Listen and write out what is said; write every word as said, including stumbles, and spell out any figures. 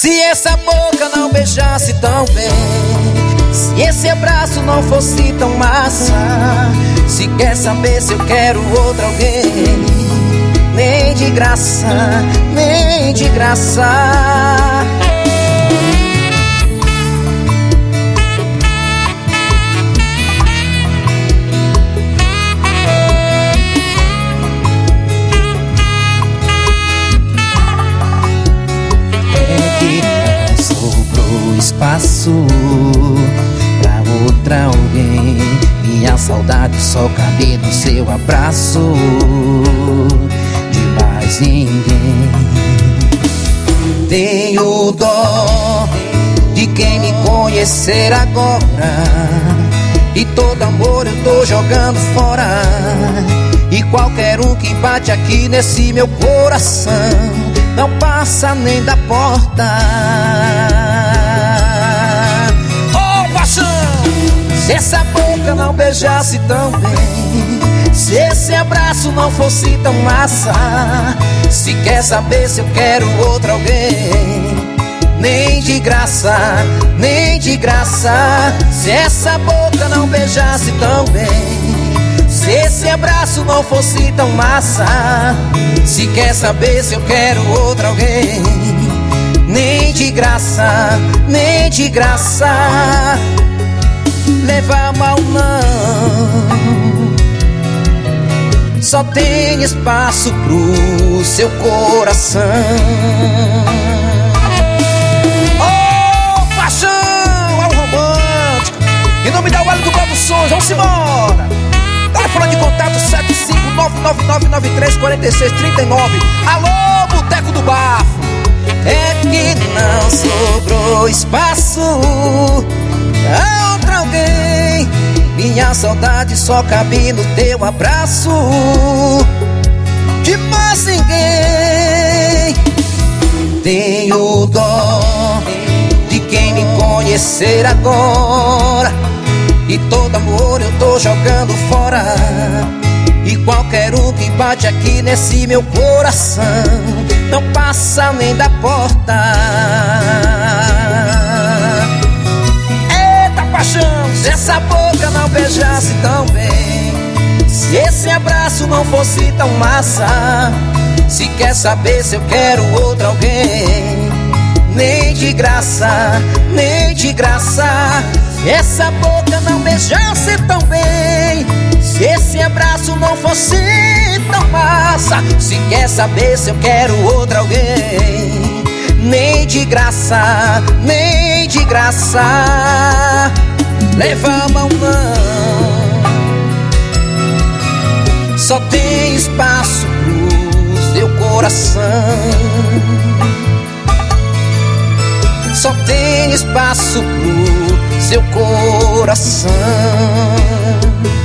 Se essa boca não beijasse tão bem, se esse abraço não fosse tão massa, se quer saber se eu quero outro alguém, nem de graça, nem de graça. Espaço pra outra alguém, minha saudade só cabe no seu abraço, de mais ninguém. Tenho dó de quem me conhecer agora, e todo amor eu tô jogando fora, e qualquer um que bate aqui nesse meu coração não passa nem da porta. Se essa boca não beijasse tão bem, se esse abraço não fosse tão massa, se quer saber se eu quero outro alguém, nem de graça, nem de graça. Se essa boca não beijasse tão bem, se esse abraço não fosse tão massa, se quer saber se eu quero outro alguém, nem de graça, nem de graça. Levar mal não, só tem espaço pro seu coração. Oh, paixão, é um romântico, em nome da Wellington Produções, vamos embora. Telefone de contato sete cinco nove nove nove nove três quatro seis três nove. Alô, Boteco do Bafo. É que não sobrou espaço pra outra alguém, minha saudade só cabe no teu abraço, de mais ninguém. Tenho dó de quem me conhecer agora, e todo amor eu tô jogando fora, e qualquer um que bate aqui nesse meu coração não passa nem da porta. Eita paixão, se essa boca não beijasse tão bem, se esse abraço não fosse tão massa, se quer saber se eu quero outro alguém, nem de graça, nem de graça. Se essa boca não beijasse tão bem, se esse abraço não fosse tão massa, se quer saber se eu quero outro alguém, nem de graça, nem de graça. Leva a mão não, só tem espaço pro seu coração, só tem espaço pro seu coração.